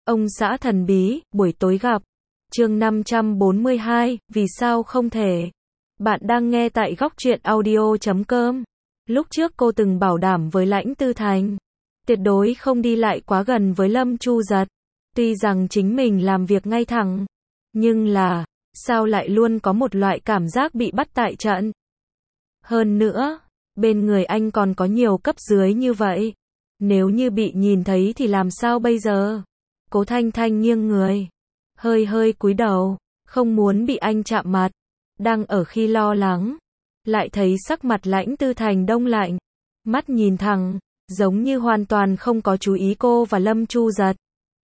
Ông xã thần bí, buổi tối gặp. Chương 542, vì sao không thể? Bạn đang nghe tại góc truyện audio.com. Lúc trước cô từng bảo đảm với Lãnh Tư Thành, tuyệt đối không đi lại quá gần với Lâm Chu Giật. Tuy rằng chính mình làm việc ngay thẳng, nhưng là, sao lại luôn có một loại cảm giác bị bắt tại trận? Hơn nữa, bên người anh còn có nhiều cấp dưới như vậy. Nếu như bị nhìn thấy thì làm sao bây giờ? Cố Thanh Thanh nghiêng người, hơi hơi cúi đầu, không muốn bị anh chạm mặt. Đang ở khi lo lắng, lại thấy sắc mặt Lãnh Tư Thành đông lạnh, mắt nhìn thẳng, giống như hoàn toàn không có chú ý cô và Lâm Chu Giật.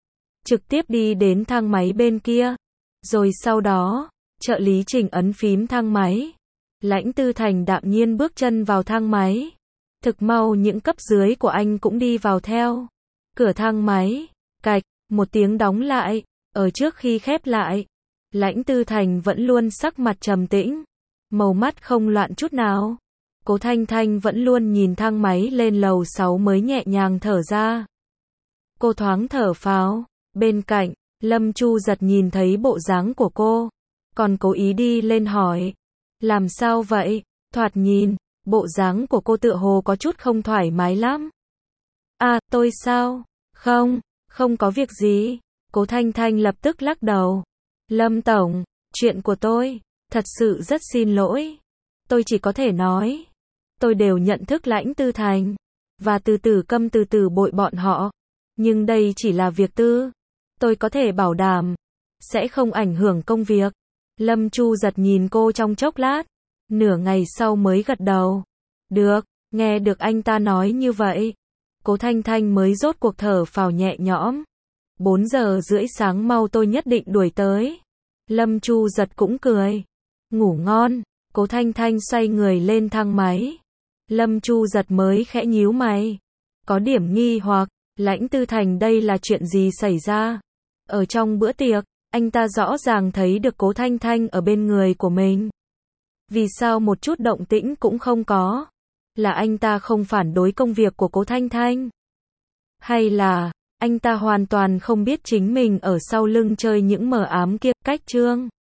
Trực tiếp đi đến thang máy bên kia, rồi sau đó, trợ lý Trình ấn phím thang máy. Lãnh Tư Thành đạm nhiên bước chân vào thang máy. Thực mau những cấp dưới của anh cũng đi vào theo. Cửa thang máy, cạch, một tiếng đóng lại, ở trước khi khép lại. Lãnh Tư Thành vẫn luôn sắc mặt trầm tĩnh, màu mắt không loạn chút nào. Cố Thanh Thanh vẫn luôn nhìn thang máy lên lầu 6 mới nhẹ nhàng thở ra. Cô thoáng thở phào, bên cạnh, Lâm Chu Giật nhìn thấy bộ dáng của cô, còn cố ý đi lên hỏi. Làm sao vậy? Thoạt nhìn, bộ dáng của cô tựa hồ có chút không thoải mái lắm. À, tôi sao? Không có việc gì. Cố Thanh Thanh lập tức lắc đầu. Lâm Tổng, chuyện của tôi, thật sự rất xin lỗi. Tôi chỉ có thể nói, tôi đều nhận thức Lãnh Tư Thành, và từ từ bội bọn họ. Nhưng đây chỉ là việc tư. Tôi có thể bảo đảm, sẽ không ảnh hưởng công việc. Lâm Chu Giật nhìn cô trong chốc lát, nửa ngày sau mới gật đầu. Được, nghe được anh ta nói như vậy, Cố Thanh Thanh mới rốt cuộc thở phào nhẹ nhõm. 4 giờ rưỡi sáng mau tôi nhất định đuổi tới. Lâm Chu Giật cũng cười. Ngủ ngon. Cố Thanh Thanh xoay người lên thang máy. Lâm Chu Giật mới khẽ nhíu mày, có điểm nghi hoặc, Lãnh Tư Thành đây là chuyện gì xảy ra? Ở trong bữa tiệc, anh ta rõ ràng thấy được Cố Thanh Thanh ở bên người của mình. Vì sao một chút động tĩnh cũng không có? Là anh ta không phản đối công việc của Cố Thanh Thanh? Hay là, anh ta hoàn toàn không biết chính mình ở sau lưng chơi những mờ ám kia? Cách chương